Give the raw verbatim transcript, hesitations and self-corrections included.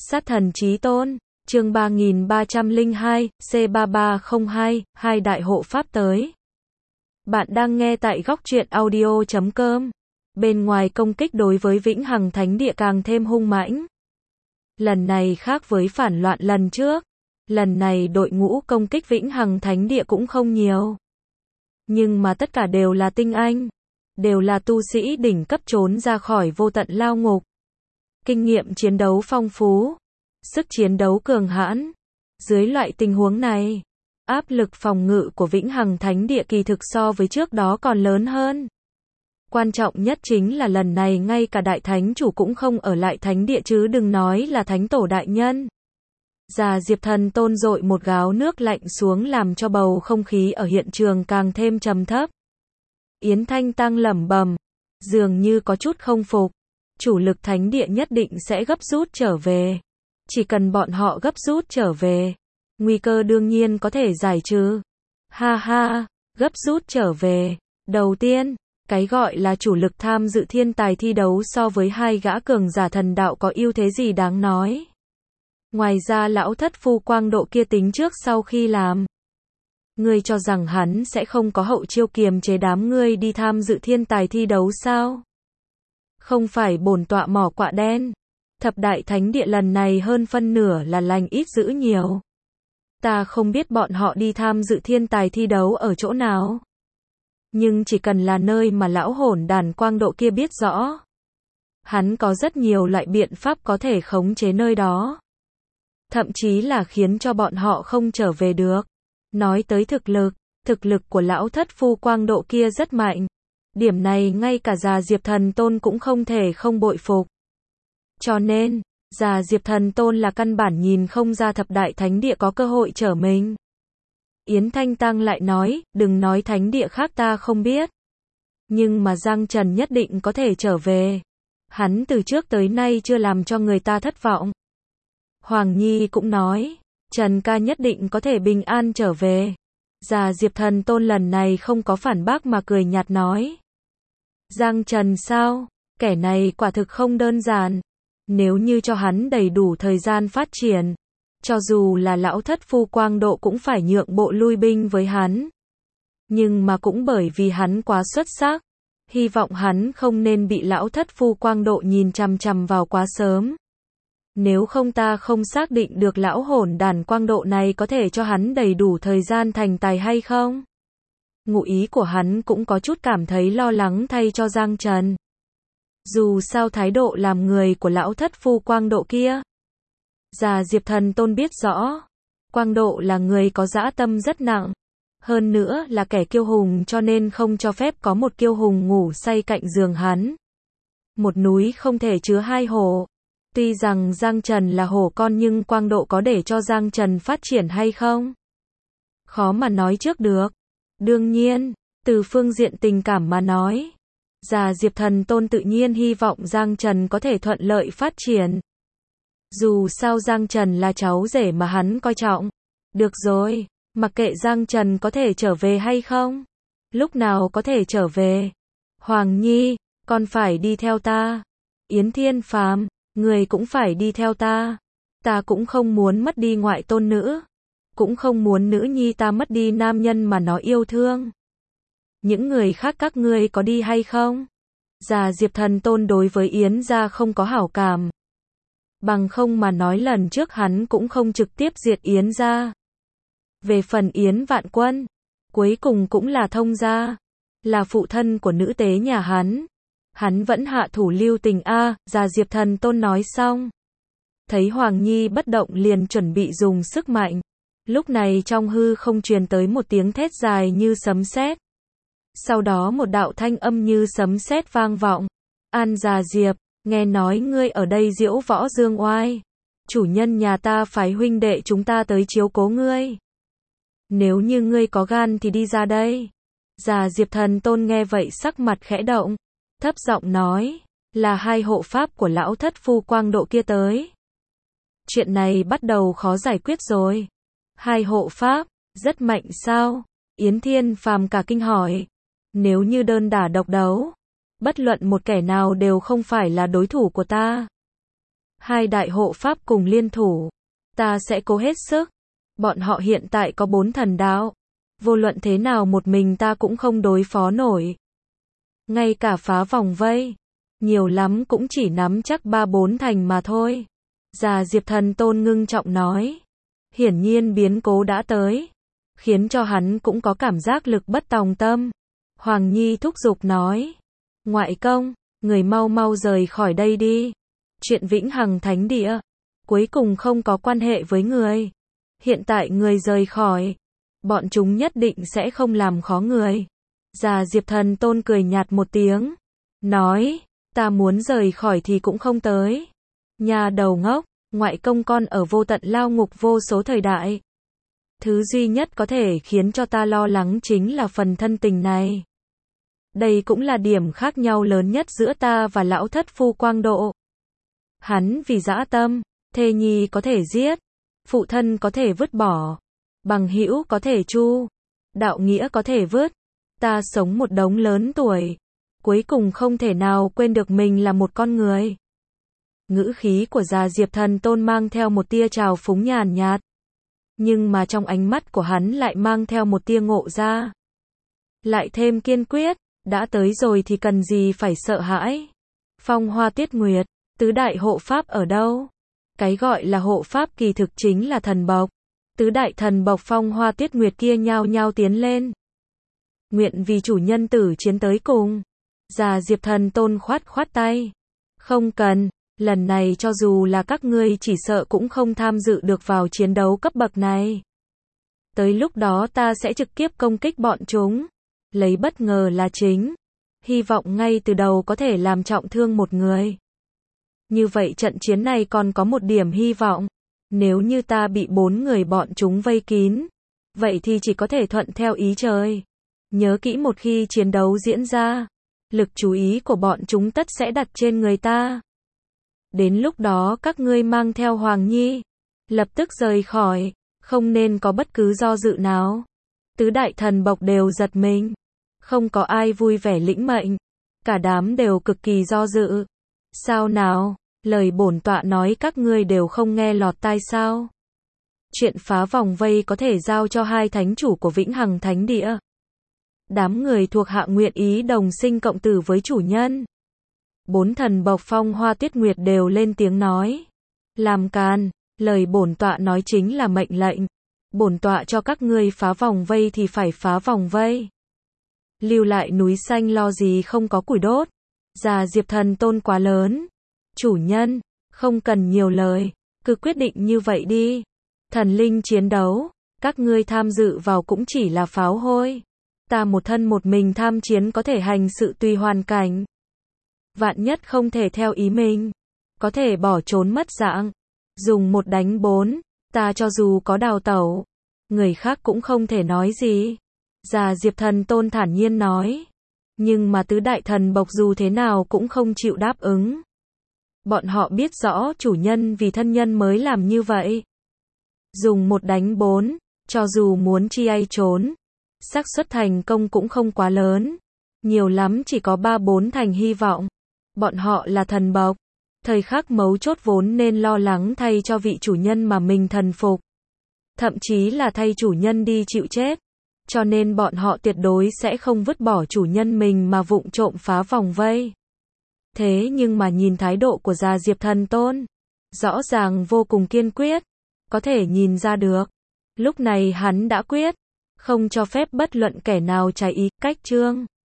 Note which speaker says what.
Speaker 1: Sát thần chí tôn, chương ba nghìn ba trăm lẻ hai, C ba ba không hai, hai đại hộ pháp tới. Bạn đang nghe tại góc truyện audio chấm com. Bên ngoài công kích đối với Vĩnh Hằng Thánh Địa càng thêm hung mãnh. Lần này khác với phản loạn lần trước. Lần này đội ngũ công kích Vĩnh Hằng Thánh Địa cũng không nhiều. Nhưng mà tất cả đều là tinh anh. Đều là tu sĩ đỉnh cấp trốn ra khỏi vô tận lao ngục. Kinh nghiệm chiến đấu phong phú. Sức chiến đấu cường hãn. Dưới loại tình huống này, áp lực phòng ngự của Vĩnh Hằng Thánh Địa kỳ thực so với trước đó còn lớn hơn. Quan trọng nhất chính là lần này ngay cả đại thánh chủ cũng không ở lại thánh địa chứ đừng nói là thánh tổ đại nhân. Già Diệp Thần Tôn dội một gáo nước lạnh xuống làm cho bầu không khí ở hiện trường càng thêm trầm thấp. Yến Thanh Tăng lẩm bẩm, dường như có chút không phục. Chủ lực thánh địa nhất định sẽ gấp rút trở về. Chỉ cần bọn họ gấp rút trở về, nguy cơ đương nhiên có thể giải trừ. Ha ha, gấp rút trở về. Đầu tiên, cái gọi là chủ lực tham dự thiên tài thi đấu so với hai gã cường giả thần đạo có ưu thế gì đáng nói. Ngoài ra lão thất phu quang độ kia tính trước sau khi làm. Ngươi cho rằng hắn sẽ không có hậu chiêu kiềm chế đám ngươi đi tham dự thiên tài thi đấu sao? Không phải bổn tọa mỏ quạ đen. Thập đại thánh địa lần này hơn phân nửa là lành ít dữ nhiều. Ta không biết bọn họ đi tham dự thiên tài thi đấu ở chỗ nào. Nhưng chỉ cần là nơi mà lão hỗn đàn quang độ kia biết rõ. Hắn có rất nhiều loại biện pháp có thể khống chế nơi đó. Thậm chí là khiến cho bọn họ không trở về được. Nói tới thực lực, thực lực của lão thất phu quang độ kia rất mạnh. Điểm này ngay cả già Diệp Thần Tôn cũng không thể không bội phục. Cho nên, già Diệp Thần Tôn là căn bản nhìn không ra thập đại thánh địa có cơ hội trở mình. Yến Thanh Tăng lại nói, đừng nói thánh địa khác ta không biết. Nhưng mà Giang Trần nhất định có thể trở về. Hắn từ trước tới nay chưa làm cho người ta thất vọng. Hoàng Nhi cũng nói, Trần ca nhất định có thể bình an trở về. Già Diệp Thần Tôn lần này không có phản bác mà cười nhạt nói. Giang Trần sao? Kẻ này quả thực không đơn giản. Nếu như cho hắn đầy đủ thời gian phát triển, cho dù là lão thất phu quang độ cũng phải nhượng bộ lui binh với hắn. Nhưng mà cũng bởi vì hắn quá xuất sắc, hy vọng hắn không nên bị lão thất phu quang độ nhìn chằm chằm vào quá sớm. Nếu không ta không xác định được lão hỗn đàn quang độ này có thể cho hắn đầy đủ thời gian thành tài hay không. Ngụ ý của hắn cũng có chút cảm thấy lo lắng thay cho Giang Trần. Dù sao thái độ làm người của lão thất phu quang độ kia. Già Diệp Thần Tôn biết rõ. Quang độ là người có dã tâm rất nặng. Hơn nữa là kẻ kiêu hùng cho nên không cho phép có một kiêu hùng ngủ say cạnh giường hắn. Một núi không thể chứa hai hổ. Tuy rằng Giang Trần là hổ con nhưng quang độ có để cho Giang Trần phát triển hay không? Khó mà nói trước được. Đương nhiên, từ phương diện tình cảm mà nói. Già Diệp Thần Tôn tự nhiên hy vọng Giang Trần có thể thuận lợi phát triển. Dù sao Giang Trần là cháu rể mà hắn coi trọng. Được rồi, mặc kệ Giang Trần có thể trở về hay không. Lúc nào có thể trở về. Hoàng Nhi, con phải đi theo ta. Yến Thiên Phàm, người cũng phải đi theo ta. Ta cũng không muốn mất đi ngoại tôn nữ. Cũng không muốn nữ nhi ta mất đi nam nhân mà nó yêu thương. Những người khác các ngươi có đi hay không? Già Diệp Thần Tôn đối với Yến gia không có hảo cảm. Bằng không mà nói lần trước hắn cũng không trực tiếp diệt Yến gia. Về phần Yến Vạn Quân, cuối cùng cũng là thông gia. Là phụ thân của nữ tế nhà hắn. Hắn vẫn hạ thủ lưu tình a. Già Diệp Thần Tôn nói xong. Thấy Hoàng Nhi bất động liền chuẩn bị dùng sức mạnh. Lúc này trong hư không truyền tới một tiếng thét dài như sấm sét. Sau đó một đạo thanh âm như sấm sét vang vọng. An già Diệp, nghe nói ngươi ở đây diễu võ dương oai. Chủ nhân nhà ta phái huynh đệ chúng ta tới chiếu cố ngươi. Nếu như ngươi có gan thì đi ra đây. Già Diệp Thần Tôn nghe vậy sắc mặt khẽ động. Thấp giọng nói, là hai hộ pháp của lão thất phu quang độ kia tới. Chuyện này bắt đầu khó giải quyết rồi. Hai hộ pháp, rất mạnh sao? Yến Thiên Phàm cả kinh hỏi. Nếu như đơn đả độc đấu, bất luận một kẻ nào đều không phải là đối thủ của ta. Hai đại hộ pháp cùng liên thủ. Ta sẽ cố hết sức. Bọn họ hiện tại có bốn thần đạo. Vô luận thế nào một mình ta cũng không đối phó nổi. Ngay cả phá vòng vây. Nhiều lắm cũng chỉ nắm chắc ba bốn thành mà thôi. Già Diệp Thần Tôn ngưng trọng nói. Hiển nhiên biến cố đã tới. Khiến cho hắn cũng có cảm giác lực bất tòng tâm. Hoàng Nhi thúc giục nói. Ngoại công, người mau mau rời khỏi đây đi. Chuyện Vĩnh Hằng Thánh Địa. Cuối cùng không có quan hệ với người. Hiện tại người rời khỏi. Bọn chúng nhất định sẽ không làm khó người. Già Diệp Thần Tôn cười nhạt một tiếng. Nói, ta muốn rời khỏi thì cũng không tới. Nhà đầu ngốc, ngoại công con ở vô tận lao ngục vô số thời đại. Thứ duy nhất có thể khiến cho ta lo lắng chính là phần thân tình này. Đây cũng là điểm khác nhau lớn nhất giữa ta và lão thất phu Quang Độ. Hắn vì dã tâm, thê nhi có thể giết, phụ thân có thể vứt bỏ, bằng hữu có thể chu, đạo nghĩa có thể vứt. Ta sống một đống lớn tuổi, cuối cùng không thể nào quên được mình là một con người. Ngữ khí của già Diệp Thần Tôn mang theo một tia trào phúng nhàn nhạt. Nhưng mà trong ánh mắt của hắn lại mang theo một tia ngộ ra. Lại thêm kiên quyết, đã tới rồi thì cần gì phải sợ hãi. Phong Hoa Tuyết Nguyệt, tứ đại hộ pháp ở đâu? Cái gọi là hộ pháp kỳ thực chính là thần bộc. Tứ đại thần bộc Phong Hoa Tuyết Nguyệt kia nhao nhao tiến lên. Nguyện vì chủ nhân tử chiến tới cùng. Già Diệp Thần Tôn khoát khoát tay. Không cần, lần này cho dù là các ngươi chỉ sợ cũng không tham dự được vào chiến đấu cấp bậc này. Tới lúc đó ta sẽ trực tiếp công kích bọn chúng. Lấy bất ngờ là chính. Hy vọng ngay từ đầu có thể làm trọng thương một người. Như vậy trận chiến này còn có một điểm hy vọng. Nếu như ta bị bốn người bọn chúng vây kín, vậy thì chỉ có thể thuận theo ý trời. Nhớ kỹ một khi chiến đấu diễn ra, lực chú ý của bọn chúng tất sẽ đặt trên người ta. Đến lúc đó các ngươi mang theo Hoàng Nhi, lập tức rời khỏi, không nên có bất cứ do dự nào. Tứ đại thần bộc đều giật mình. Không có ai vui vẻ lĩnh mệnh. Cả đám đều cực kỳ do dự. Sao nào, lời bổn tọa nói các ngươi đều không nghe lọt tai sao? Chuyện phá vòng vây có thể giao cho hai thánh chủ của Vĩnh Hằng Thánh Địa. Đám người thuộc hạ nguyện ý đồng sinh cộng tử với chủ nhân. Bốn thần bộc Phong Hoa Tuyết Nguyệt đều lên tiếng nói. Làm càn, lời bổn tọa nói chính là mệnh lệnh. Bổn tọa cho các ngươi phá vòng vây thì phải phá vòng vây. Lưu lại núi xanh lo gì không có củi đốt. Già Diệp Thần Tôn quá lớn. Chủ nhân, không cần nhiều lời, cứ quyết định như vậy đi. Thần linh chiến đấu, các ngươi tham dự vào cũng chỉ là pháo hôi. Ta một thân một mình tham chiến có thể hành sự tùy hoàn cảnh. Vạn nhất không thể theo ý mình, có thể bỏ trốn mất dạng. Dùng một đánh bốn, ta cho dù có đào tẩu, người khác cũng không thể nói gì. Già Diệp Thần Tôn thản nhiên nói. Nhưng mà tứ đại thần bộc dù thế nào cũng không chịu đáp ứng. Bọn họ biết rõ chủ nhân vì thân nhân mới làm như vậy. Dùng một đánh bốn, cho dù muốn chi ai trốn, xác suất thành công cũng không quá lớn. Nhiều lắm chỉ có ba bốn thành hy vọng. Bọn họ là thần bộc. Thời khắc mấu chốt vốn nên lo lắng thay cho vị chủ nhân mà mình thần phục. Thậm chí là thay chủ nhân đi chịu chết. Cho nên bọn họ tuyệt đối sẽ không vứt bỏ chủ nhân mình mà vụng trộm phá vòng vây. Thế nhưng mà nhìn thái độ của già Diệp Thần Tôn, rõ ràng vô cùng kiên quyết, có thể nhìn ra được. Lúc này hắn đã quyết, không cho phép bất luận kẻ nào trái ý, cách chương.